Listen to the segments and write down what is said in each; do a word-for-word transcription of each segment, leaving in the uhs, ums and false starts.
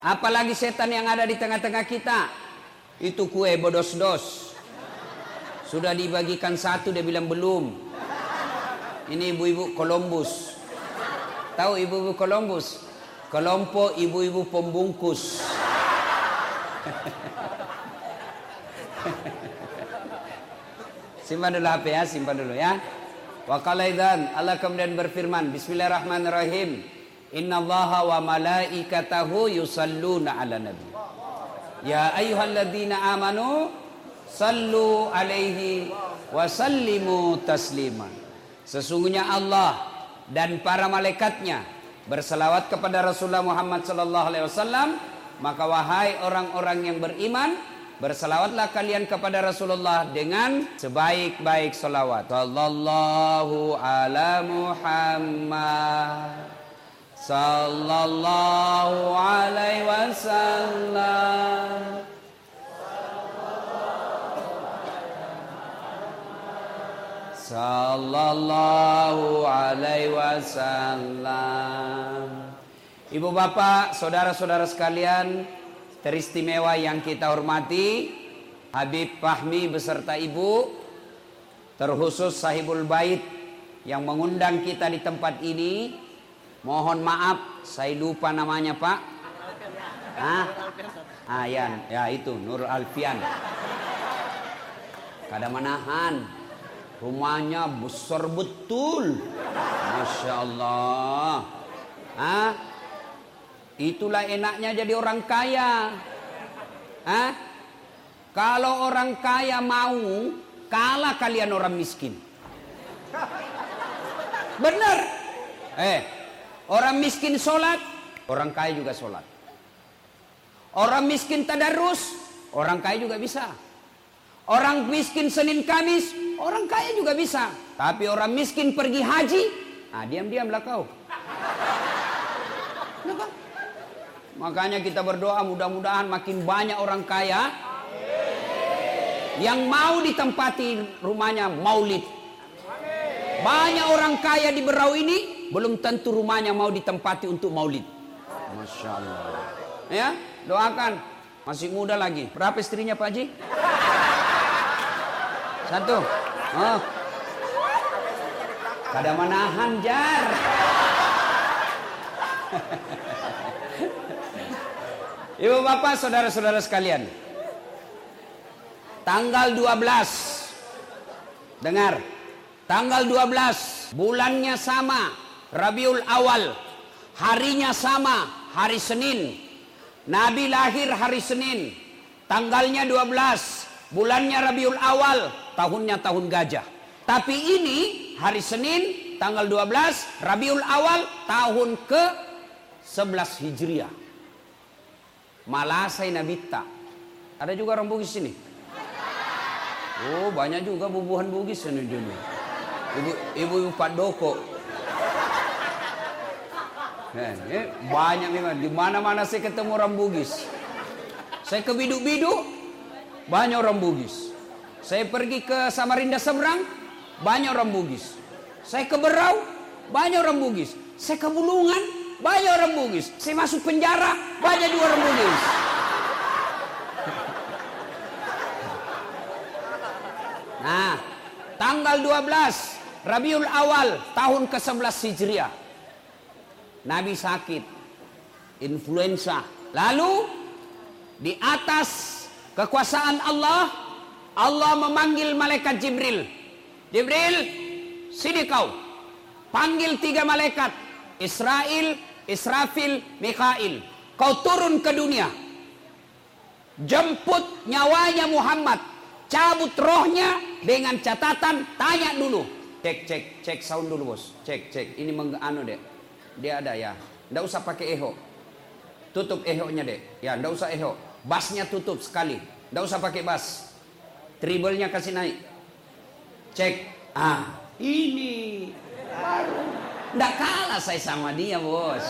Apalagi setan yang ada di tengah-tengah kita. Itu kue bodos-dos. Sudah dibagikan satu, dia bilang belum. Ini ibu-ibu Columbus. Tahu ibu-ibu Columbus? Kelompok ibu-ibu pembungkus. Simpan dulu H P ya, simpan dulu ya. Wa qala idzan, Allah kemudian berfirman, Bismillahirrahmanirrahim. Innallaha wa malaikatahu yusalluna ala nabi. Ya ayyuhalladzina amanu sallu alaihi wa sallimu taslima. Sesungguhnya Allah dan para malaikatnya berselawat kepada Rasulullah Muhammad sallallahu alaihi wasallam, maka wahai orang-orang yang beriman, berselawatlah kalian kepada Rasulullah dengan sebaik-baik selawat. Sallallahu ala Muhammad sallallahu alaihi wasallam. Sallallahu alaihi wasallam. Ibu bapak, saudara-saudara sekalian teristimewa yang kita hormati, Habib Fahmi beserta ibu, terkhusus sahibul bait yang mengundang kita di tempat ini. Mohon maaf, saya lupa namanya Pak. Hah? Ah, ya, ya itu Nur Alfian. Kada manahan, rumahnya besar betul, masya Allah. Hah? Itulah enaknya jadi orang kaya. Hah? Kalau orang kaya mau, kalah kalian orang miskin. Benar. Eh, orang miskin sholat, orang kaya juga sholat. Orang miskin tadarus, orang kaya juga bisa. Orang miskin Senin Kamis, orang kaya juga bisa. Tapi orang miskin pergi haji, ah diam-diamlah kau. Kenapa? Makanya kita berdoa mudah-mudahan makin banyak orang kaya yang mau ditempati rumahnya maulid. Banyak orang kaya di Berau ini belum tentu rumahnya mau ditempati untuk maulid. Masya Allah. Ya, doakan. Masih muda lagi. Berapa istrinya Pak Haji? Satu. Oh. Kada manahan jar. Ibu bapak, saudara-saudara sekalian, tanggal dua belas, dengar, tanggal dua belas, bulannya sama, Rabiul Awal, harinya sama, hari Senin. Nabi lahir hari Senin, tanggalnya dua belas, bulannya Rabiul Awal, tahunnya tahun gajah. Tapi ini hari Senin, tanggal dua belas, Rabiul Awal, tahun ke sebelas Hijriah. Malasai Nabita. Ada juga orang Bugis sini. Oh, banyak juga bubuhan Bugis ini dulu. Ibu-ibu Pak Doko. Nah, eh, banyak memang. Di mana-mana saya ketemu orang Bugis. Saya ke Biduk-Biduk, banyak orang Bugis. Saya pergi ke Samarinda seberang, banyak orang Bugis. Saya ke Berau, banyak orang Bugis. Saya ke Bulungan, banyak orang Bugis. Saya masuk penjara, banyak juga orang Bugis. Nah, tanggal dua belas Rabiul Awal tahun ke sebelas Hijriah, Nabi sakit influenza. Lalu di atas kekuasaan Allah, Allah memanggil malaikat Jibril. Jibril, sini kau. Panggil tiga malaikat, Israel, Israfil, Mikail. Kau turun ke dunia. Jemput nyawanya Muhammad. Cabut rohnya dengan catatan, tanya dulu. Cek, cek, cek sound dulu bos. Cek, cek. Ini menganu dek. Dia ada ya. Nggak usah pakai eho. Tutup eho-nya dek. Ya, nggak usah eho. Bassnya tutup sekali. Nggak usah pakai bass. Treble-nya kasih naik. Cek. Ah, ini baru. Nggak kalah saya sama dia bos.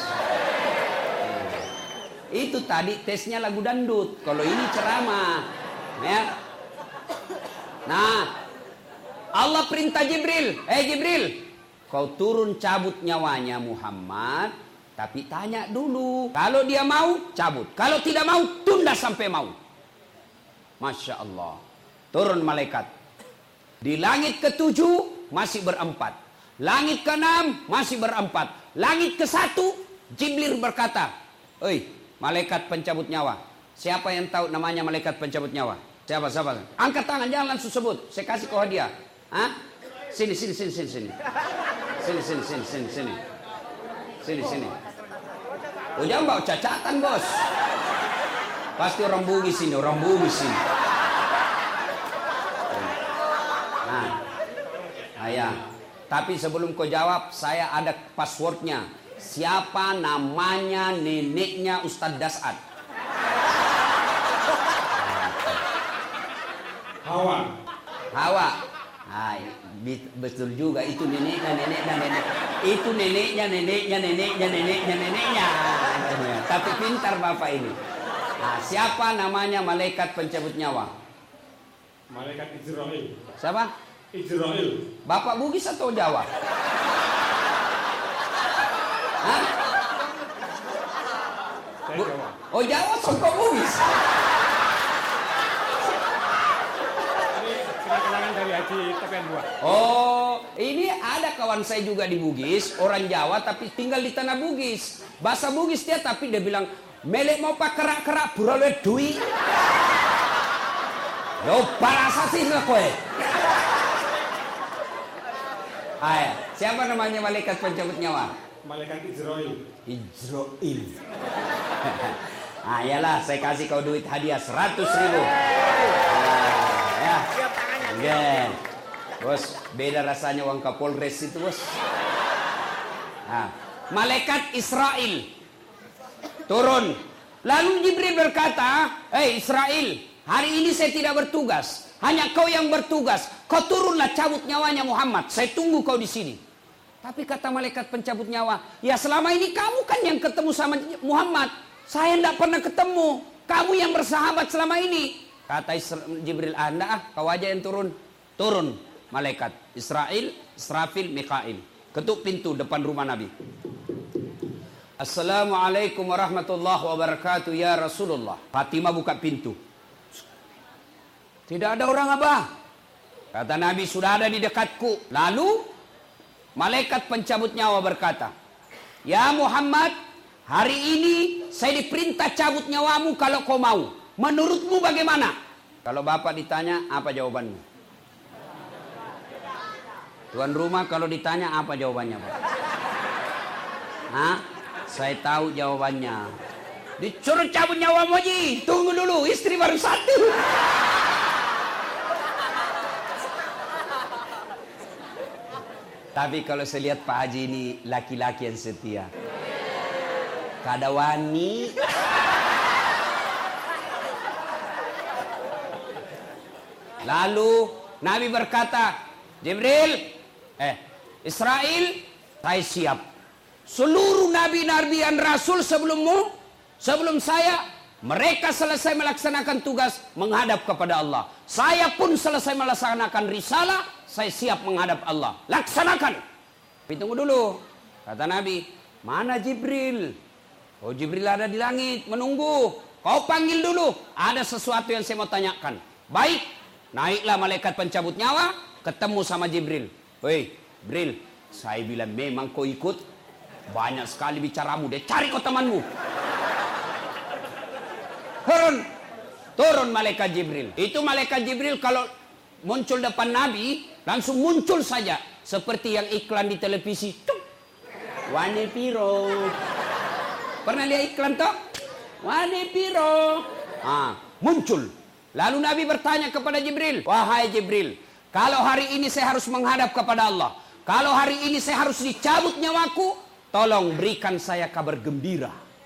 Itu tadi tesnya lagu dangdut. Kalau ini ceramah. Ya. Nah, Allah perintah Jibril. Eh Jibril, kau turun cabut nyawanya Muhammad. Tapi tanya dulu. Kalau dia mau, cabut. Kalau tidak mau, tunda sampai mau. Masya Allah. Turun malaikat. Di langit ketujuh masih berempat. Langit keenam masih berempat. Langit ke satu, Jibril berkata, "Oi, malaikat pencabut nyawa. Siapa yang tahu namanya malaikat pencabut nyawa? Siapa, siapa? Angkat tangan, jangan langsung sebut. Saya kasih kau hadiah. Hah? Sini, sini, sini, sini, sini. Sini, sini, sini, sini, sini. Sini, sini. Oh, jangan bawa cacatan, bos. Pasti orang Bugis ini, orang Bugis ini. Nah, ayah. Tapi sebelum kau jawab, saya ada passwordnya. Siapa namanya neneknya Ustadz Dasad? Hawa. Hawa. Hai, betul juga itu neneknya, neneknya, nenek. Itu neneknya, neneknya, neneknya, neneknya, neneknya. Tapi pintar bapak ini. Nah, siapa namanya malaikat pencabut nyawa? Malaikat Israel. Siapa? Israel. Bapak Bugis atau Jawa? Hah? Saya Jawa. Oh, Jawa songkok Bugis. Kenangan dari Haji Tepian dua. Oh, ini ada kawan saya juga di Bugis, orang Jawa tapi tinggal di tanah Bugis. Bahasa Bugis dia tapi dia bilang, "Melek mau pak kerak-kerak burale dui." Lo parasa sih lah kowe. Ayah, siapa namanya malaikat pencabut nyawa? Malaikat Israel. Israel. Ah, iyalah, saya kasih kau duit hadiah seratus ribu. Nah, ya. Yeah. Bos, beda rasanya uang Kapolres itu, bos. Nah, malaikat Israel turun. Lalu Jibril berkata, "Hei Israel, hari ini saya tidak bertugas. Hanya kau yang bertugas. Kau turunlah cabut nyawanya Muhammad. Saya tunggu kau di sini." Tapi kata malaikat pencabut nyawa, "Ya selama ini kamu kan yang ketemu sama Muhammad. Saya tidak pernah ketemu. Kamu yang bersahabat selama ini." Kata Jibril, "Anda ah, kau aja yang turun." Turun malaikat Israel, Israfil, Mikail. Ketuk pintu depan rumah Nabi. "Assalamualaikum warahmatullahi wabarakatuh ya Rasulullah." Fatimah buka pintu. Tidak ada orang, Abah. Kata Nabi, "Sudah ada di dekatku." Lalu malaikat pencabut nyawa berkata, "Ya Muhammad, hari ini saya diperintah cabut nyawamu kalau kau mau. Menurutmu bagaimana?" Kalau bapak ditanya, apa jawabanmu? Tuan rumah kalau ditanya, apa jawabannya, Pak? Hah? Saya tahu jawabannya. Disuruh cabut nyawamu, Haji. Tunggu dulu, istri baru satu. Tapi kalau saya lihat Pak Haji ini laki-laki yang setia. Kada wani. Lalu Nabi berkata, "Jibril, eh Israel, saya siap. Seluruh nabi-nabi dan rasul sebelummu, sebelum saya, mereka selesai melaksanakan tugas menghadap kepada Allah. Saya pun selesai melaksanakan risalah, saya siap menghadap Allah. Laksanakan." Tapi tunggu dulu, kata Nabi, "Mana Jibril?" "Oh, Jibril ada di langit, menunggu. Kau panggil dulu, ada sesuatu yang saya mau tanyakan." Baik. Naiklah malaikat pencabut nyawa, ketemu sama Jibril. "Woi, Jibril, saya bilang memang kau ikut. Banyak sekali bicaramu, deh cari kau temanmu." Turun, turun malaikat Jibril. Itu malaikat Jibril kalau muncul depan Nabi, langsung muncul saja. Seperti yang iklan di televisi. Cuk. Wane piro. Pernah lihat iklan toh? Wane piro. Ah, muncul. Lalu Nabi bertanya kepada Jibril, "Wahai Jibril, kalau hari ini saya harus menghadap kepada Allah, kalau hari ini saya harus dicabut nyawaku, tolong berikan saya kabar gembira.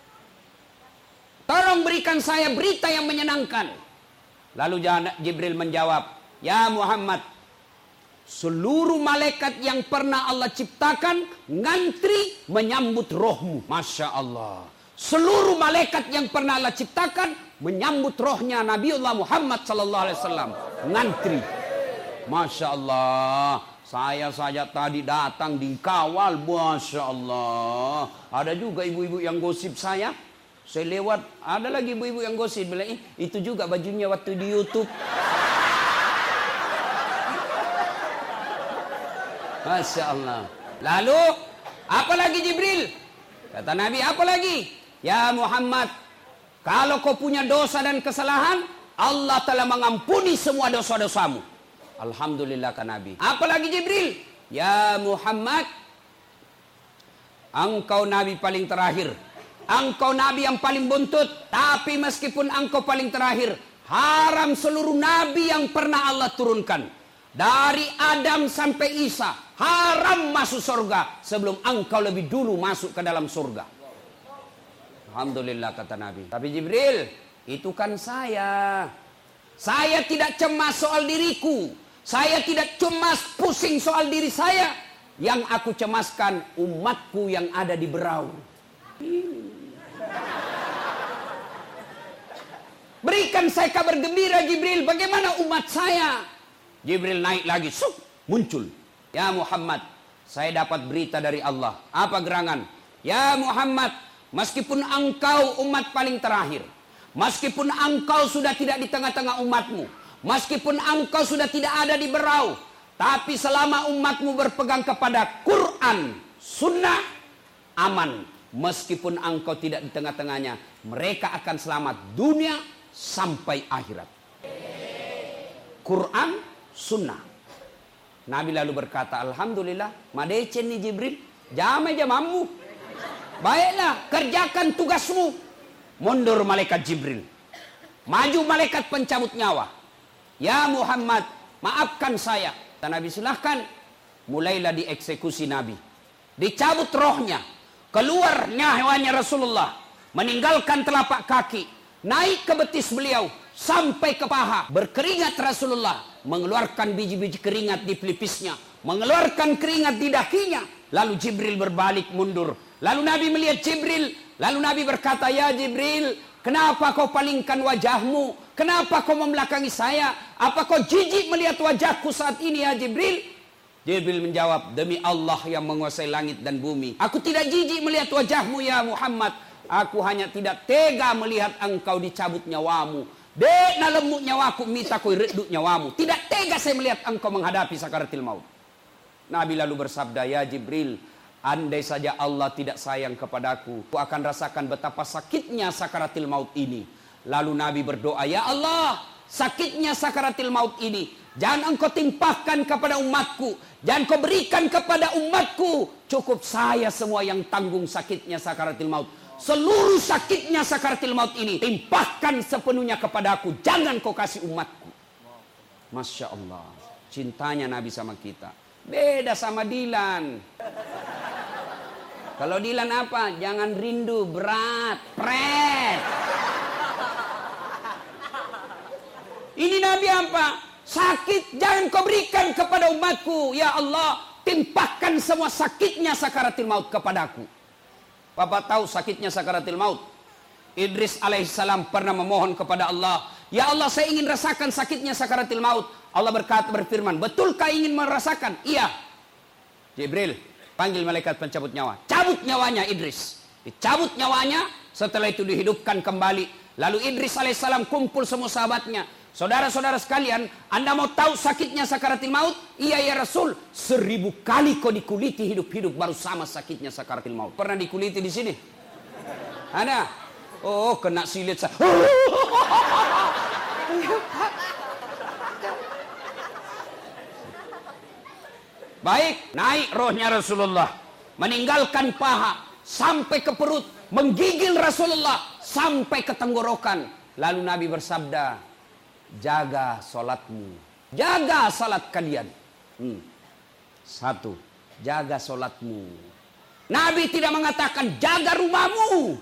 Tolong berikan saya berita yang menyenangkan." Lalu Jibril menjawab, "Ya Muhammad, seluruh malaikat yang pernah Allah ciptakan ngantri menyambut rohmu." Masya Allah. Seluruh malaikat yang pernah Allah ciptakan menyambut rohnya Nabiullah Muhammad sallallahu alaihi wasallam. Ngantri. Masya Allah. Saya saja tadi datang dikawal, Masya Allah. Ada juga ibu-ibu yang gosip saya. Saya lewat, ada lagi ibu-ibu yang gosip. Bilang, eh, itu juga bajunya waktu di YouTube. Masya Allah. Lalu, apa lagi Jibril? Kata Nabi, apa lagi? Ya Muhammad, kalau kau punya dosa dan kesalahan, Allah telah mengampuni semua dosa-dosamu. Alhamdulillah kan Nabi. Apalagi Jibril? Ya Muhammad, engkau Nabi paling terakhir. Engkau Nabi yang paling buntut. Tapi meskipun engkau paling terakhir, haram seluruh Nabi yang pernah Allah turunkan. Dari Adam sampai Isa, haram masuk surga sebelum engkau lebih dulu masuk ke dalam surga. Alhamdulillah kata Nabi. Tapi Jibril, itu kan saya. Saya tidak cemas soal diriku. Saya tidak cemas pusing soal diri saya. Yang aku cemaskan umatku yang ada di berau. Berikan saya kabar gembira Jibril. Bagaimana umat saya? Jibril naik lagi. Suk, muncul. Ya Muhammad, saya dapat berita dari Allah. Apa gerangan? Ya Muhammad, meskipun engkau umat paling terakhir. Meskipun engkau sudah tidak di tengah-tengah umatmu. Meskipun engkau sudah tidak ada di berau, tapi selama umatmu berpegang kepada Quran, Sunnah, aman. Meskipun engkau tidak di tengah-tengahnya, mereka akan selamat dunia sampai akhirat. Quran, Sunnah. Nabi lalu berkata, Alhamdulillah, madecen nih Jibril, jamai jamamu. Baiklah, kerjakan tugasmu. Mundur malaikat Jibril. Maju malaikat pencabut nyawa. Ya Muhammad, maafkan saya. Dan Nabi silahkan. Mulailah dieksekusi Nabi. Dicabut rohnya. Keluar nyawanya Rasulullah. Meninggalkan telapak kaki. Naik ke betis beliau. Sampai ke paha. Berkeringat Rasulullah. Mengeluarkan biji-biji keringat di pelipisnya. Mengeluarkan keringat di dahinya. Lalu Jibril berbalik mundur. Lalu Nabi melihat Jibril. Lalu Nabi berkata, ya Jibril, kenapa kau palingkan wajahmu? Kenapa kau membelakangi saya? Apa kau jijik melihat wajahku saat ini ya Jibril? Jibril menjawab, demi Allah yang menguasai langit dan bumi, aku tidak jijik melihat wajahmu ya Muhammad. Aku hanya tidak tega melihat engkau dicabut nyawamu. Dek na lemuk nyawaku minta kau reduk nyawamu. Tidak tega saya melihat engkau menghadapi sakaratil maut. Nabi lalu bersabda, ya Jibril, andai saja Allah tidak sayang kepadaku, aku akan rasakan betapa sakitnya sakaratil maut ini. Lalu Nabi berdoa, ya Allah, sakitnya sakaratil maut ini jangan engkau timpahkan kepada umatku. Jangan kau berikan kepada umatku. Cukup saya semua yang tanggung sakitnya sakaratil maut. Seluruh sakitnya sakaratil maut ini timpahkan sepenuhnya kepadaku. Jangan kau kasih umatku. Masya Allah, cintanya Nabi sama kita. Beda sama Dilan. Kalau Dilan apa? Jangan rindu, berat, pret. Ini Nabi apa? Sakit jangan kau berikan kepada umatku. Ya Allah, timpahkan semua sakitnya sakaratil maut kepadaku. Bapak tahu sakitnya sakaratil maut? Idris alaihissalam pernah memohon kepada Allah, ya Allah, saya ingin rasakan sakitnya sakaratil maut. Allah berkata, berfirman, betulkah ingin merasakan? Iya. Jibril, panggil malaikat pencabut nyawa. Cabut nyawanya Idris. Dicabut nyawanya, setelah itu dihidupkan kembali. Lalu Idris alaihissalam kumpul semua sahabatnya. Saudara-saudara sekalian, Anda mau tahu sakitnya sakaratil maut? Iya ya Rasul, seribu kali kau dikuliti hidup-hidup baru sama sakitnya sakaratil maut. Pernah dikuliti di sini? Ada? Oh, kena silit saya. Baik, naik rohnya Rasulullah, meninggalkan paha sampai ke perut, menggigil Rasulullah sampai ke tenggorokan. Lalu Nabi bersabda, jaga solatmu, jaga solat kalian. Hmm. Satu, jaga solatmu. Nabi tidak mengatakan jaga rumahmu.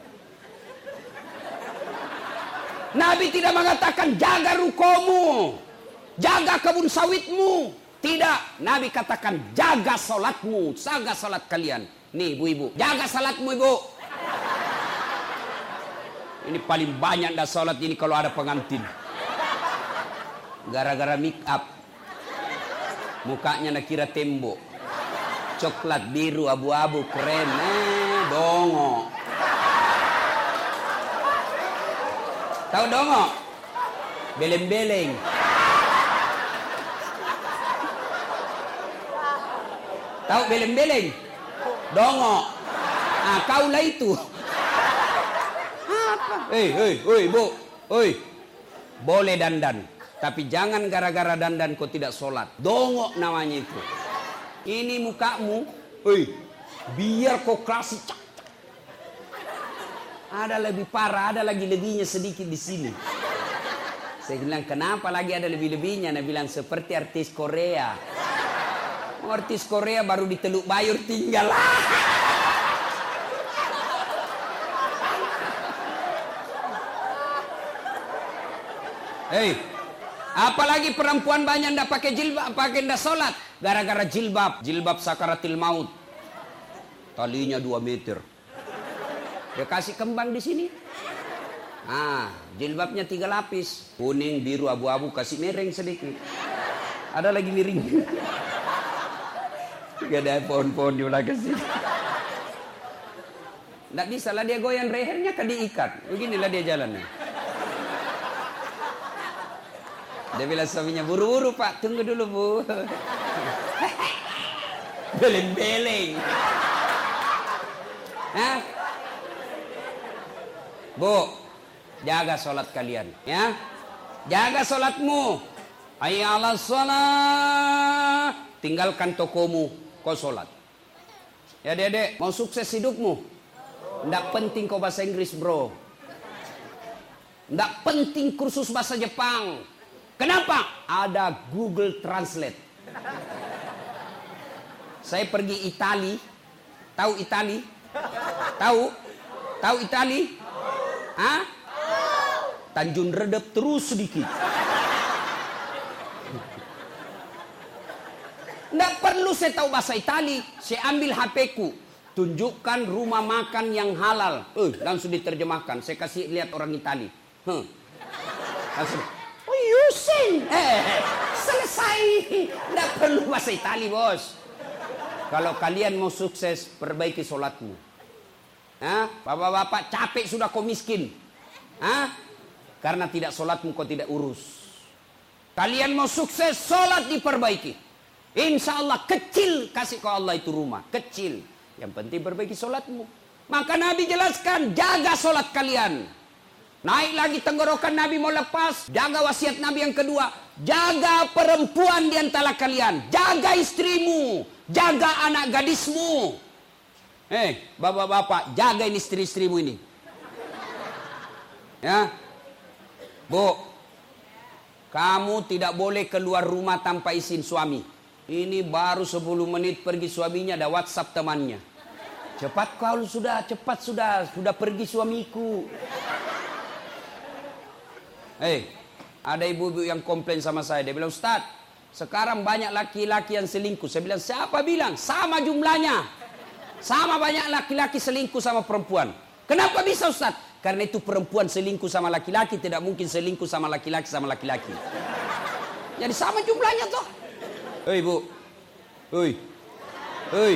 Nabi tidak mengatakan jaga rukomu, jaga kebun sawitmu. Tidak, Nabi katakan jaga solatmu, jaga solat kalian. Nih ibu-ibu, jaga solatmu ibu. Ini paling banyak dah solat ini kalau ada pengantin. Gara-gara make up. Mukanya nak kira tembok. Coklat, biru, abu-abu, keren. Eh, dongo. Tahu dongo? Beleng-beleng. Tahu beleng-beleng? Dongo. Ah, kaulah itu. Apa? Hei, hei, hei, Bu. Hei. Boleh dandan, tapi jangan gara-gara dandan kau tidak sholat. Dongo namanya itu. Ini mukamu, hei, biar kau klasik. Ada lebih parah, ada lagi lebihnya sedikit di sini. Saya bilang, kenapa lagi ada lebih-lebihnya? Dia bilang, seperti artis Korea. Oh, artis Korea baru di Teluk Bayur tinggal. Hei, apalagi perempuan banyak ndak pakai jilbab, pakai ndak sholat. Gara-gara jilbab, jilbab sakaratil maut. Talinya dua meter. Dia kasih kembang di sini. Ah, jilbabnya tiga lapis, kuning, biru, abu-abu, kasih miring sedikit. Ada lagi miring. Gak ada pohon-pohon di belakang sini. Nggak bisa lah dia goyang lehernya kan diikat. Beginilah dia jalannya. Dia bilang suaminya, buru-buru Pak, tunggu dulu Bu. Beleng-beleng. Hah? Bu, jaga sholat kalian, ya. Jaga sholatmu. Hayyalah sholat. Tinggalkan tokomu, kau sholat. Ya dedek, mau sukses hidupmu. Nggak penting kau bahasa Inggris bro. Nggak penting kursus bahasa Jepang. Kenapa? Ada Google Translate. Saya pergi Itali. Tahu Itali? Tahu? Tahu Itali? Hah? Tanjung Redep terus sedikit. Nggak perlu saya tahu bahasa Itali. Saya ambil H P ku. Tunjukkan rumah makan yang halal. Eh, langsung diterjemahkan. Saya kasih lihat orang Itali. Huh. Langsung. Oh, Yusin. Eh, selesai. Nggak perlu bahasa Itali, bos. Kalau kalian mau sukses, perbaiki sholatmu. Hah? Bapak-bapak capek sudah kau miskin. Hah? Karena tidak sholatmu kau tidak urus. Kalian mau sukses, sholat diperbaiki. Insya Allah kecil kasih kau Allah itu rumah. Kecil. Yang penting perbaiki sholatmu. Maka Nabi jelaskan, jaga sholat kalian. Naik lagi tenggorokan Nabi mau lepas. Jaga wasiat Nabi yang kedua. Jaga perempuan di antara kalian. Jaga istrimu. Jaga anak gadismu. Eh, bapak-bapak, jagain istri-istrimu ini. Ya. Bu, kamu tidak boleh keluar rumah tanpa izin suami. Ini baru sepuluh menit pergi suaminya, ada WhatsApp temannya. Cepat kau sudah, cepat sudah, sudah pergi suamiku. Eh, ada ibu-ibu yang komplain sama saya. Dia bilang, Ustaz, sekarang banyak laki-laki yang selingkuh. Saya bilang, siapa bilang? Sama jumlahnya. Sama banyak laki-laki selingkuh sama perempuan. Kenapa bisa Ustaz? Karena itu perempuan selingkuh sama laki-laki tidak mungkin selingkuh sama laki-laki sama laki-laki. Jadi sama jumlahnya toh. Hei bu, hei, hei,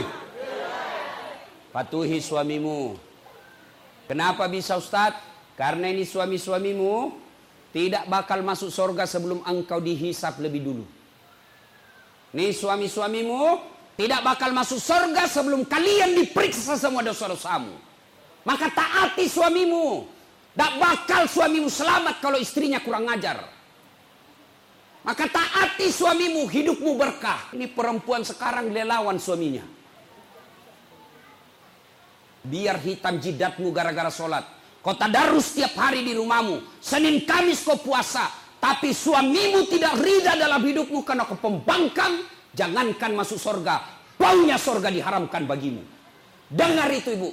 patuhi suamimu. Kenapa bisa Ustaz? Karena ini suami-suamimu tidak bakal masuk surga sebelum engkau dihisap lebih dulu. Nih suami-suamimu tidak bakal masuk surga sebelum kalian diperiksa semua dosa-dosamu. Maka taati suamimu. Tak bakal suamimu selamat kalau istrinya kurang ajar. Maka taati suamimu, hidupmu berkah. Ini perempuan sekarang dia lawan suaminya. Biar hitam jidatmu gara-gara sholat. Kau tadarus setiap hari di rumahmu. Senin Kamis kau puasa. Tapi suamimu tidak ridha dalam hidupmu karena kau pembangkang. Jangankan masuk surga, baunya surga diharamkan bagimu. Dengar itu ibu.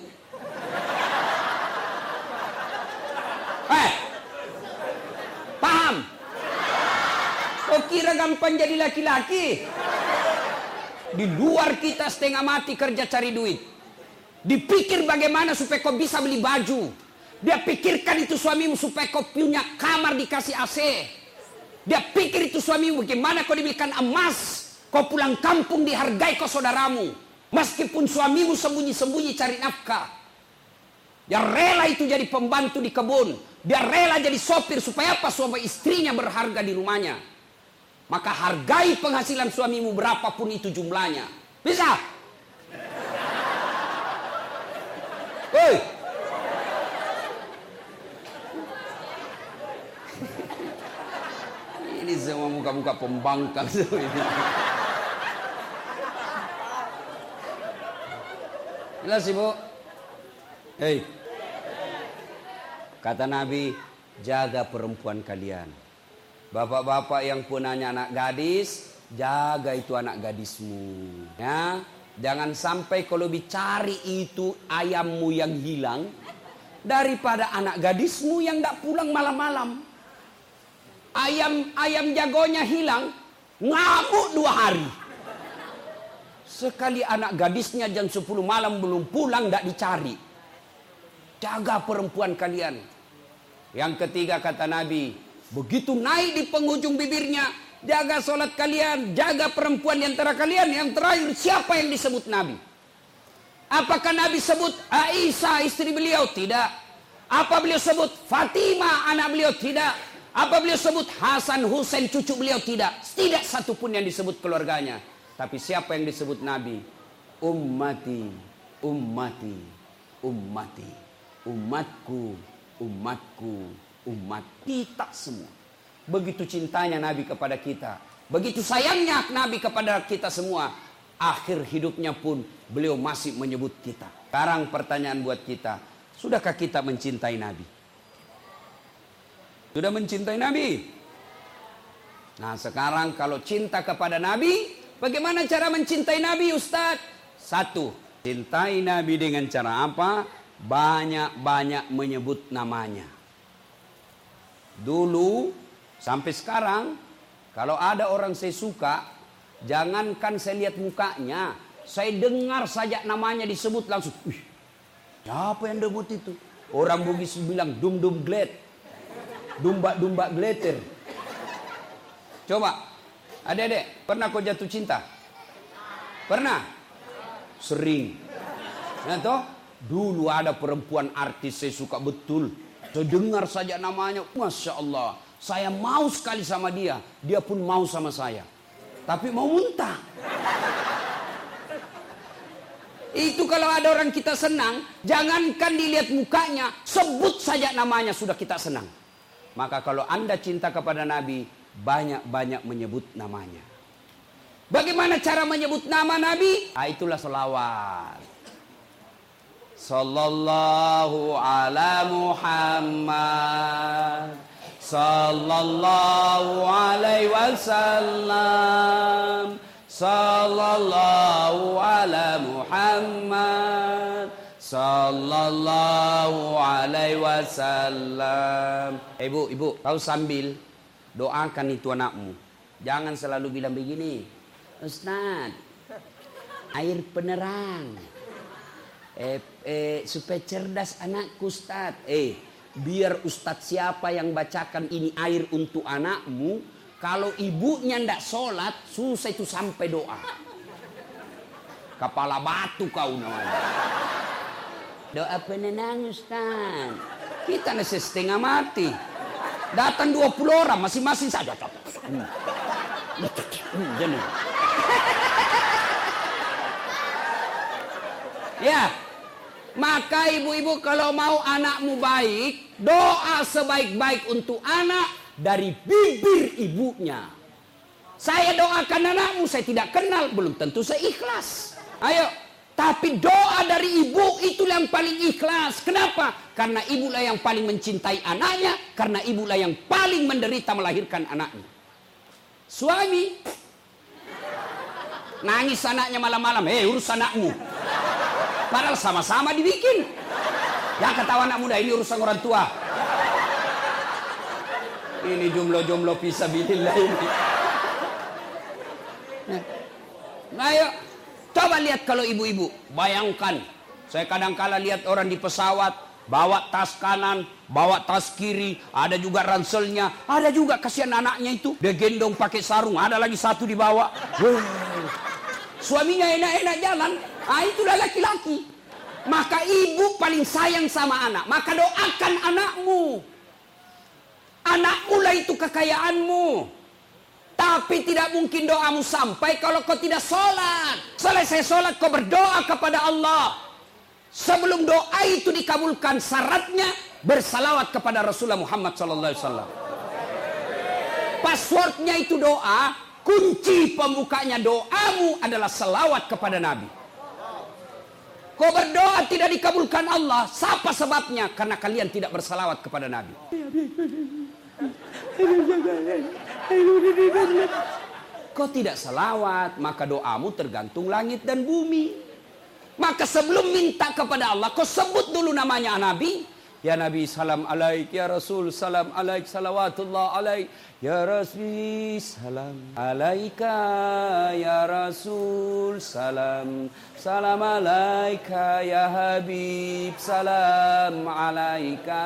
Eh, paham? Kau kira gampang jadi laki-laki? Di luar kita setengah mati kerja cari duit. Dipikir bagaimana supaya kau bisa beli baju. Dia pikirkan itu suamimu supaya kau punya kamar dikasih A C. Dia pikir itu suamimu bagaimana kau dibelikan emas. Kau pulang kampung dihargai kau saudaramu. Meskipun suamimu sembunyi-sembunyi cari nafkah. Dia rela itu jadi pembantu di kebun. Dia rela jadi sopir supaya apa? Suami istrinya berharga di rumahnya. Maka hargai penghasilan suamimu berapapun itu jumlahnya. Bisa? Woi. Ini semua muka-muka pembangkang semua ini. Jelas Ibu? Hei. Kata Nabi, jaga perempuan kalian. Bapak-bapak yang punya anak gadis, jaga itu anak gadismu. Ya, jangan sampai kalau dicari itu ayammu yang hilang daripada anak gadismu yang tidak pulang malam-malam. Ayam ayam jagonya hilang, ngamuk dua hari. Sekali anak gadisnya jam sepuluh malam belum pulang, tidak dicari. Jaga perempuan kalian. Yang ketiga kata Nabi, begitu naik di penghujung bibirnya, jaga sholat kalian, jaga perempuan di antara kalian. Yang terakhir, siapa yang disebut Nabi? Apakah Nabi sebut Aisyah istri beliau? Tidak. Apa beliau sebut Fatimah anak beliau? Tidak. Apa beliau sebut Hasan Husain cucu beliau? Tidak. Tidak satupun yang disebut keluarganya. Tapi siapa yang disebut Nabi? Ummati, ummati, ummati. Umatku, umatku, umat kita semua. Begitu cintanya Nabi kepada kita. Begitu sayangnya Nabi kepada kita semua. Akhir hidupnya pun beliau masih menyebut kita. Sekarang pertanyaan buat kita. Sudahkah kita mencintai Nabi? Sudah mencintai Nabi? Nah sekarang kalau cinta kepada Nabi, bagaimana cara mencintai Nabi Ustaz? Satu, cintai Nabi dengan cara apa? Banyak-banyak menyebut namanya. Dulu sampai sekarang, kalau ada orang saya suka, jangankan saya lihat mukanya, saya dengar saja namanya disebut langsung. Wih, siapa yang debut itu? Orang Bugis bilang dum-dum gled, dumba-dumba glitter. Coba, adik-adik, pernah kau jatuh cinta? Pernah? Sering. Nah toh, dulu ada perempuan artis saya suka betul. Saya dengar saja namanya, Masya Allah. Saya mau sekali sama dia, dia pun mau sama saya. Tapi mau muntah. Itu kalau ada orang kita senang, jangankan dilihat mukanya, sebut saja namanya sudah kita senang. Maka kalau Anda cinta kepada Nabi, banyak-banyak menyebut namanya. Bagaimana cara menyebut nama Nabi? Ah, itulah selawat. Sallallahu ala Muhammad, sallallahu alaihi wasallam, sallallahu ala Muhammad, sallallahu alaihi wasallam. Ibu, ibu, kau sambil doakan itu anakmu. Jangan selalu bilang begini, Ustaz, air penerang. Eh, eh, supaya cerdas anakku Ustaz. Eh, biar Ustaz siapa yang bacakan ini air untuk anakmu, kalau ibunya ndak sholat, susah itu sampai doa. Kepala batu kau namanya. Doa penenang Ustaz. Kita nasi setengah mati. Datang dua puluh orang masing-masing saja. Hmm. Hmm, jadi. Ya. Maka ibu-ibu kalau mau anakmu baik, doa sebaik-baik untuk anak dari bibir ibunya. Saya doakan anakmu, saya tidak kenal, belum tentu saya ikhlas. Ayo, tapi doa dari ibu itu yang paling ikhlas. Kenapa? Karena ibulah yang paling mencintai anaknya, karena ibulah yang paling menderita melahirkan anaknya. Suami nangis anaknya malam-malam, hei urus anakmu. Padahal sama-sama dibikin. Ya ketawa anak muda, ini urusan orang tua. Ini jumlah-jumlah fisabilillah ini. Nah, ayo coba lihat kalau ibu-ibu. Bayangkan, saya kadang-kala lihat orang di pesawat, bawa tas kanan, bawa tas kiri, ada juga ranselnya, ada juga kasihan anaknya itu, dia gendong pakai sarung, ada lagi satu di bawah. Wow. Suaminya enak-enak jalan, ah itulah laki-laki. Maka ibu paling sayang sama anak, maka doakan anakmu. Anakmu lah itu kekayaanmu. Tapi tidak mungkin doamu sampai kalau kau tidak sholat. Selesai sholat kau berdoa kepada Allah. Sebelum doa itu dikabulkan, syaratnya bersalawat kepada Rasulullah Muhammad sallallahu alaihi wasallam. Passwordnya itu doa, kunci pembukanya doamu adalah salawat kepada Nabi. Kau berdoa tidak dikabulkan Allah, siapa sebabnya? Karena kalian tidak bersalawat kepada Nabi. Kau tidak salawat, maka doamu tergantung langit dan bumi. Maka sebelum minta kepada Allah, kau sebut dulu namanya Nabi. Ya Nabi, salam alaik. Ya Rasul, salam alaik. Salawatullah alaik. Ya Rasul, salam alaika. Ya Rasul, salam. Salam alaika. Ya Habib, salam alaika.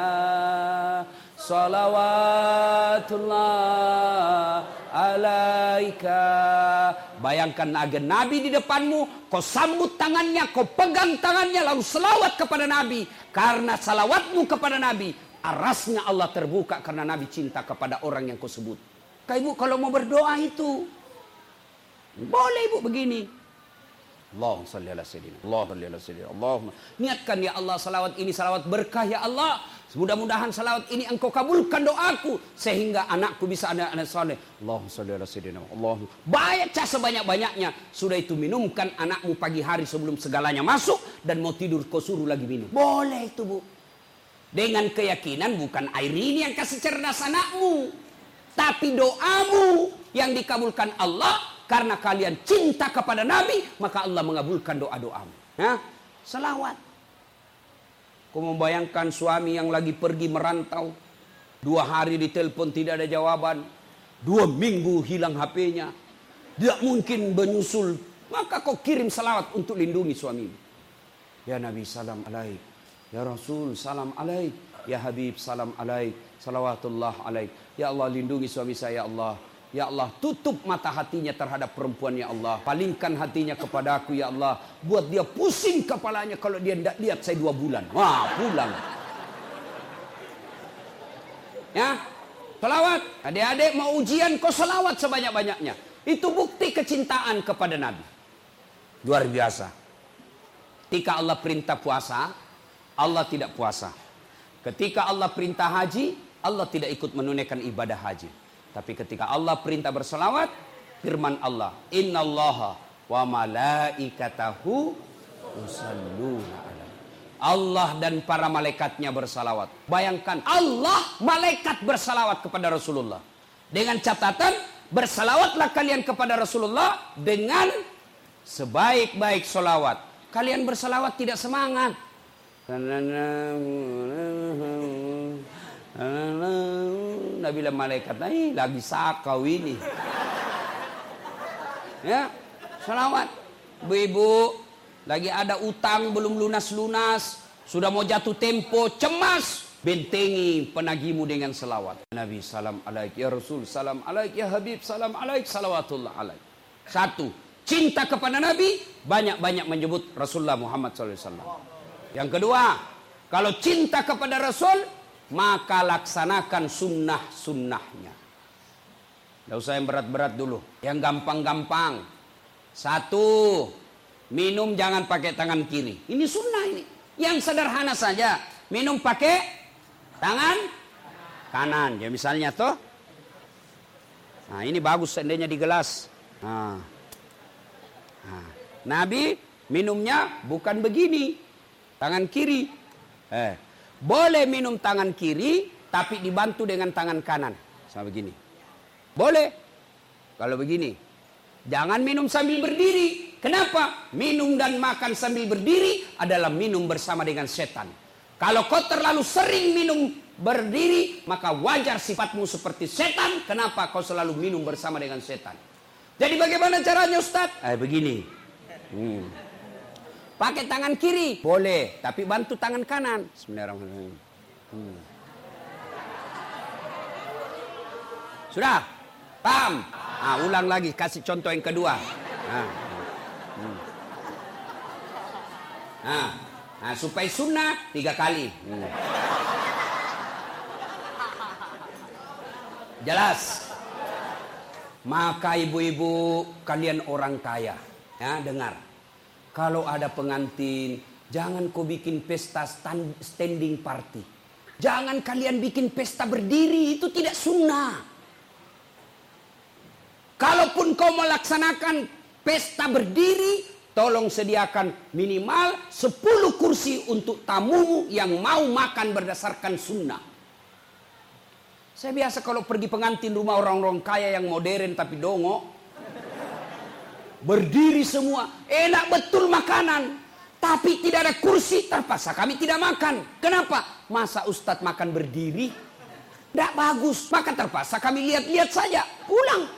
Salawatullah alaika. Bayangkan ada Nabi di depanmu, kau sambut tangannya, kau pegang tangannya, lalu selawat kepada Nabi. Karena salawatmu kepada Nabi, arasnya Allah terbuka karena Nabi cinta kepada orang yang kau sebut. Kak ibu kalau mau berdoa itu, boleh ibu begini. Allahumma salli ala sayyidina. Allahumma salli ala sayyidina. Allahumma. Niatkan ya Allah salawat ini salawat berkah ya Allah. Mudah-mudahan salawat ini engkau kabulkan doaku sehingga anakku bisa ada anak saleh. Allahumma shalli ala sayyidina. Allahumma. Baca sebanyak-banyaknya. Sudah itu minumkan anakmu pagi hari sebelum segalanya masuk dan mau tidur kau suruh lagi minum. Boleh itu, Bu. Dengan keyakinan bukan air ini yang kasih cerdas anakmu, tapi doamu yang dikabulkan Allah karena kalian cinta kepada Nabi, maka Allah mengabulkan doa-doamu. Ya? Selawat. Kau membayangkan suami yang lagi pergi merantau, dua hari ditelepon tidak ada jawaban, dua minggu hilang H P-nya, tidak mungkin menyusul, maka kau kirim salawat untuk lindungi suamimu. Ya Nabi salam alaik, ya Rasul salam alaik, ya Habib salam alaik, salawatullah alaik. Ya Allah lindungi suami saya ya Allah. Ya Allah, tutup mata hatinya terhadap perempuan ya Allah. Palingkan hatinya kepada aku ya Allah. Buat dia pusing kepalanya kalau dia tidak lihat saya dua bulan. Wah, pulang. Ya, selawat. Adik-adik mau ujian, kau selawat sebanyak-banyaknya. Itu bukti kecintaan kepada Nabi. Luar biasa. Ketika Allah perintah puasa, Allah tidak puasa. Ketika Allah perintah haji, Allah tidak ikut menunaikan ibadah haji. Tapi ketika Allah perintah berselawat, firman Allah, innallaha wa malaikatahu yusalluna ala. Allah dan para malaikatnya bersalawat. Bayangkan Allah malaikat bersalawat kepada Rasulullah. Dengan catatan bersalawatlah kalian kepada Rasulullah dengan sebaik-baik solawat. Kalian bersalawat tidak semangat. Nabi bilang malaikat, "Ih, lagi sakau ini." Ya, selawat. Ibu-ibu, lagi ada utang belum lunas-lunas, sudah mau jatuh tempo, cemas, bentengi penagihmu dengan selawat. Nabi salam alaik, ya Rasul salam alaik, ya Habib salam alaik, salawatullah alaik. Satu, cinta kepada Nabi, banyak-banyak menyebut Rasulullah Muhammad shallallahu alaihi wasallam. Yang kedua, kalau cinta kepada Rasul, maka laksanakan sunnah-sunnahnya. Tidak usah yang berat-berat dulu. Yang gampang-gampang. Satu, minum jangan pakai tangan kiri. Ini sunnah ini. Yang sederhana saja. Minum pakai tangan kanan. Ya misalnya tuh. Nah ini bagus seandainya di gelas. Nah. Nah. Nabi minumnya bukan begini. Tangan kiri. Eh. Boleh minum tangan kiri, tapi dibantu dengan tangan kanan. Sama begini. Boleh. Kalau begini. Jangan minum sambil berdiri. Kenapa? Minum dan makan sambil berdiri adalah minum bersama dengan setan. Kalau kau terlalu sering minum berdiri, maka wajar sifatmu seperti setan. Kenapa kau selalu minum bersama dengan setan? Jadi bagaimana caranya Ustaz? Eh begini. Hmm. Pakai tangan kiri, boleh. Tapi bantu tangan kanan. Bismillahirrahmanirrahim. Hmm. Sudah? Paham? Nah, ulang lagi, kasih contoh yang kedua. Nah, hmm. nah, nah supaya sunnah tiga kali. Hmm. Jelas? Maka ibu-ibu kalian orang kaya, ya dengar. Kalau ada pengantin, jangan kau bikin pesta stand, standing party. Jangan kalian bikin pesta berdiri, itu tidak sunnah. Kalaupun kau melaksanakan pesta berdiri, tolong sediakan minimal sepuluh kursi untuk tamumu yang mau makan berdasarkan sunnah. Saya biasa kalau pergi pengantin rumah orang-orang kaya yang modern tapi dongo, berdiri semua, enak betul makanan, tapi tidak ada kursi, terpaksa kami tidak makan. Kenapa? Masa Ustadz makan berdiri? Tidak bagus, maka terpaksa kami lihat-lihat saja, pulang.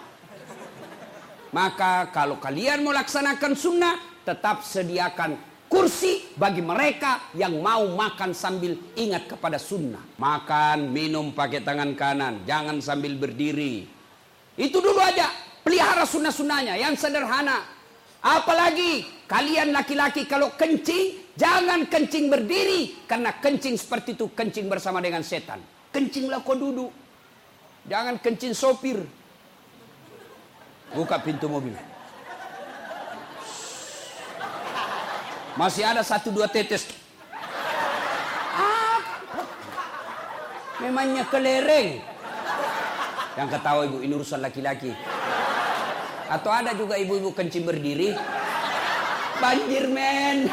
Maka kalau kalian mau laksanakan sunnah, tetap sediakan kursi bagi mereka yang mau makan sambil ingat kepada sunnah. Makan, minum pakai tangan kanan, jangan sambil berdiri. Itu dulu aja, pelihara sunnah-sunnahnya yang sederhana. Apalagi kalian laki-laki kalau kencing, jangan kencing berdiri. Karena kencing seperti itu, kencing bersama dengan setan. Kencinglah kau duduk, jangan kencing sopir. Buka pintu mobil. Masih ada satu dua tetes. Ah, memangnya kelereng. Yang ketawa ibu, ini urusan laki-laki. Atau ada juga ibu-ibu kencing berdiri. Banjir men.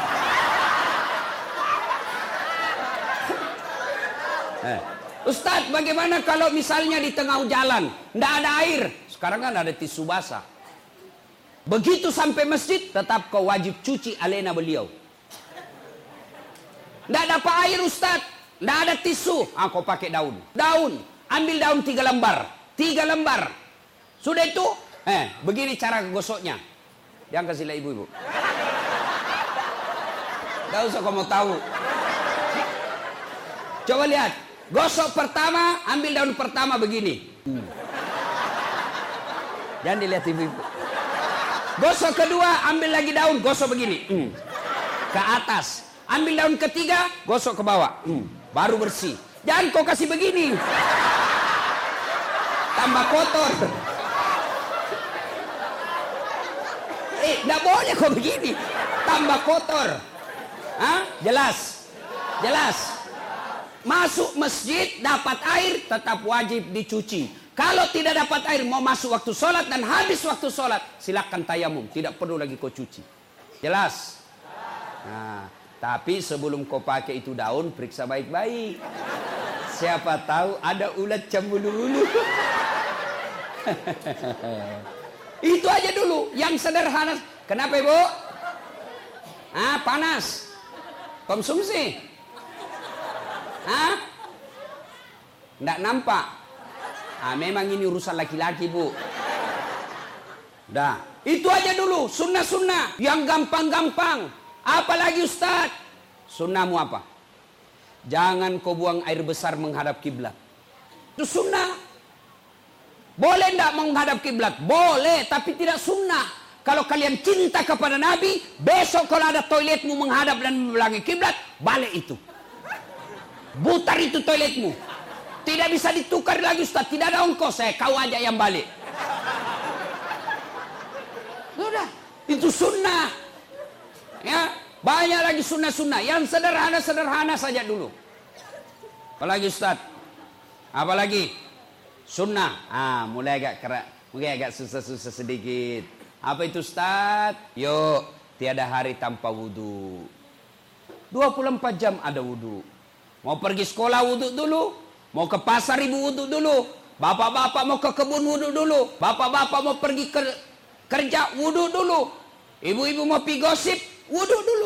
Eh, Ustadz, bagaimana kalau misalnya di tengah jalan tidak ada air? Sekarang kan ada tisu basah. Begitu sampai masjid, tetap kau wajib cuci alena beliau. Tidak dapat air Ustadz, tidak ada tisu. Ah, kau pakai daun. Daun, ambil daun tiga lembar. Tiga lembar. Sudah itu, eh, begini cara gosoknya. Jangan kasihlah ibu-ibu. Tidak usah kau mau tahu. Coba lihat. Gosok pertama, ambil daun pertama begini. Hmm. Jangan dilihat ibu-ibu. Gosok kedua, ambil lagi daun, gosok begini. Hmm. Ke atas. Ambil daun ketiga, gosok ke bawah. Hmm. Baru bersih. Jangan kau kasih begini. Tambah kotor. Eh, tidak boleh kau begini. Tambah kotor. Hah? Jelas? Jelas? Masuk masjid, dapat air, tetap wajib dicuci. Kalau tidak dapat air, mau masuk waktu sholat dan habis waktu sholat, silakan tayamum. Tidak perlu lagi kau cuci. Jelas? Nah, tapi sebelum kau pakai itu daun, periksa baik-baik. Siapa tahu ada ulat cembulu-ulu. Itu aja dulu, yang sederhana. Kenapa ibu? Ah, panas. Konsumsi. Hah? Nggak nampak. Ah, memang ini urusan laki-laki bu. Dah, itu aja dulu sunnah-sunnah yang gampang-gampang. Apalagi Ustadz, sunnahmu apa? Jangan kau buang air besar menghadap kiblat. Itu sunnah. Boleh enggak menghadap kiblat? Boleh, tapi tidak sunnah. Kalau kalian cinta kepada Nabi, besok kalau ada toiletmu menghadap dan membelakangi kiblat, balik itu. Putar itu toiletmu. Tidak bisa ditukar lagi Ustaz, tidak ada ongkos, saya kau aja yang balik. Sudah, itu sunnah. Ya, banyak lagi sunnah-sunnah yang sederhana-sederhana saja dulu. Apalagi Ustaz? Apalagi? Sunnah. Ah, mulai agak kerak, mulai agak susah-susah sedikit. Apa itu Ustaz? Yuk, tiada hari tanpa wudu. dua puluh empat jam ada wudu. Mau pergi sekolah wudu dulu. Mau ke pasar ibu wudu dulu. Bapak-bapak mau ke kebun wudu dulu. Bapak-bapak mau pergi ke kerja wudu dulu. Ibu-ibu mau pergi gosip wudu dulu.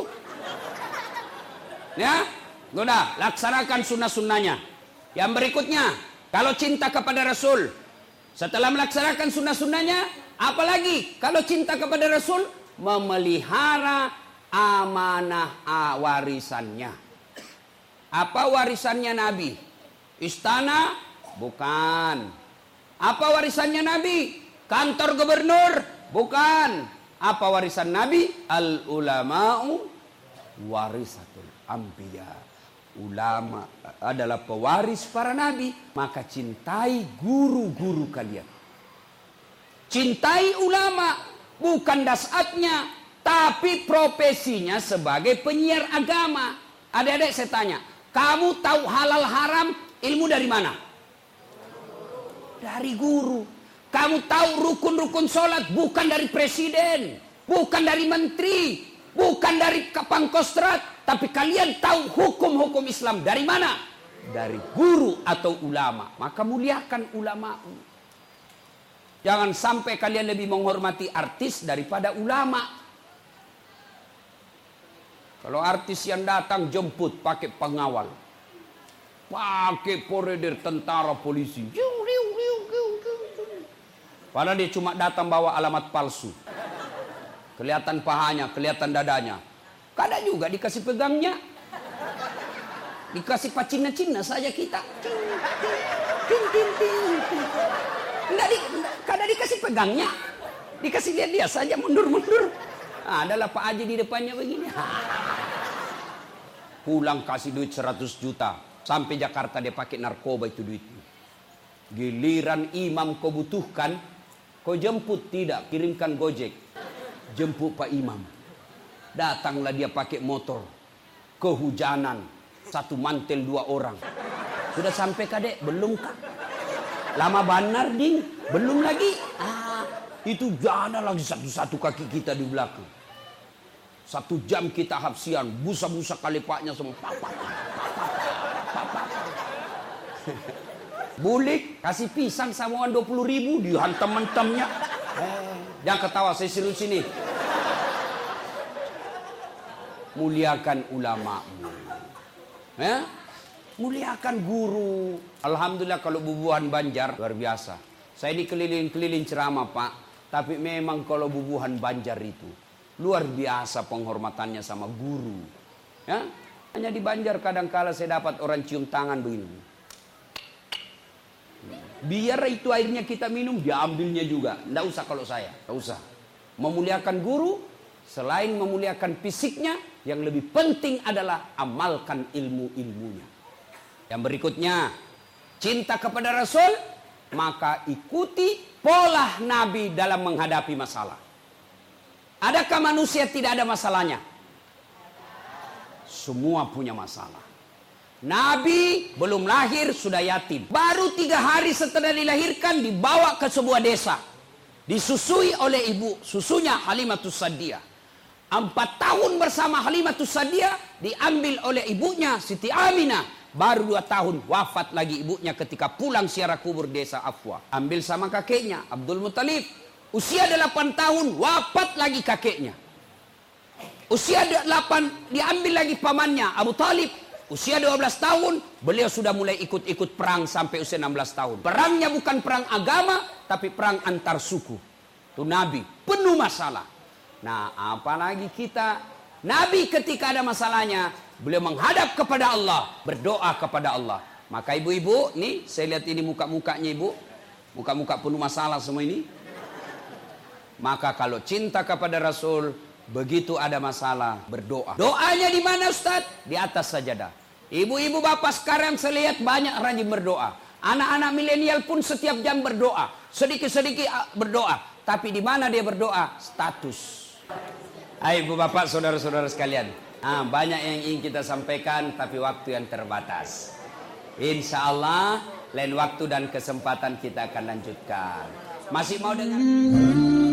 Ya, sudah laksanakan sunnah-sunnahnya. Yang berikutnya, kalau cinta kepada Rasul, setelah melaksanakan sunnah-sunnahnya, apalagi kalau cinta kepada Rasul, memelihara amanah ah, warisannya. Apa warisannya Nabi? Istana? Bukan. Apa warisannya Nabi? Kantor gubernur? Bukan. Apa warisan Nabi? Al ulama'u warisatul anbiya. Ulama adalah pewaris para nabi. Maka cintai guru-guru kalian. Cintai ulama. Bukan dasatnya, tapi profesinya sebagai penyiar agama. Adik-adik saya tanya, kamu tahu halal haram ilmu dari mana? Dari guru. Kamu tahu rukun-rukun sholat bukan dari presiden, bukan dari menteri, bukan dari Pangkostrat, tapi kalian tahu hukum-hukum Islam dari mana? Dari guru atau ulama. Maka muliakan ulama. Jangan sampai kalian lebih menghormati artis daripada ulama. Kalau artis yang datang jemput pakai pengawal, pakai koridor tentara polisi, padahal dia cuma datang bawa alamat palsu. Kelihatan pahanya, kelihatan dadanya. Kadang juga dikasih pegangnya, dikasih pacina-cina saja kita. Enggak di, kadang dikasih pegangnya, dikasih lihat dia saja mundur-mundur. Nah, adalah Pak Haji di depannya begini. Pulang kasih duit seratus juta. Sampai Jakarta dia pakai narkoba itu duitnya. Giliran imam kau butuhkan, kau jemput tidak, kirimkan Gojek. Jemput Pak Imam. Datanglah dia pakai motor. Kehujanan. Satu mantel dua orang. Sudah sampai kadek? Belum kak? Lama benar ding? Belum lagi? Ah, itu jana lagi satu-satu kaki kita di belakang. Satu jam kita hapsian. Busa-busa kalepaknya semua. Papa, papa. Bulik, kasih pisang samuan dua puluh ribu, dihantam-hantamnya. Eh, jangan ketawa, saya serius sini. Muliakan ulamamu. Eh? Muliakan guru. Alhamdulillah kalau bubuhan Banjar, luar biasa. Saya dikeliling-keliling ceramah Pak. Tapi memang kalau bubuhan Banjar itu, luar biasa penghormatannya sama guru. Ya? Hanya di Banjar kadang-kala saya dapat orang cium tangan begini. Biar itu airnya kita minum, diambilnya juga. Tidak usah kalau saya, tidak usah. Memuliakan guru, selain memuliakan fisiknya, yang lebih penting adalah amalkan ilmu-ilmunya. Yang berikutnya, cinta kepada Rasul, maka ikuti pola Nabi dalam menghadapi masalah. Adakah manusia tidak ada masalahnya? Semua punya masalah. Nabi belum lahir sudah yatim. Baru tiga hari setelah dilahirkan dibawa ke sebuah desa. Disusui oleh ibu susunya Halimatus Sa'diyah. Empat tahun bersama Halimatus Sa'diyah diambil oleh ibunya Siti Aminah. Baru dua tahun wafat lagi ibunya ketika pulang ziarah kubur desa Afwa. Ambil sama kakeknya Abdul Muttalib. Usia delapan tahun wafat lagi kakeknya. Usia delapan diambil lagi pamannya Abu Talib. Usia dua belas tahun beliau sudah mulai ikut-ikut perang sampai usia enam belas tahun. Perangnya bukan perang agama tapi perang antar suku. Itu Nabi penuh masalah. Nah apalagi kita, Nabi ketika ada masalahnya beliau menghadap kepada Allah, berdoa kepada Allah. Maka ibu-ibu, nih saya lihat ini muka-mukanya ibu, muka-muka penuh masalah semua ini. Maka kalau cinta kepada Rasul, begitu ada masalah, berdoa. Doanya di mana Ustaz? Di atas sajadah. Ibu-ibu bapak sekarang saya lihat banyak rajin berdoa. Anak-anak milenial pun setiap jam berdoa, sedikit-sedikit berdoa. Tapi di mana dia berdoa? Status. Hai ibu bapak, saudara-saudara sekalian. Ah, banyak yang ingin kita sampaikan tapi waktu yang terbatas. Insya Allah lain waktu dan kesempatan kita akan lanjutkan. Masih mau dengar?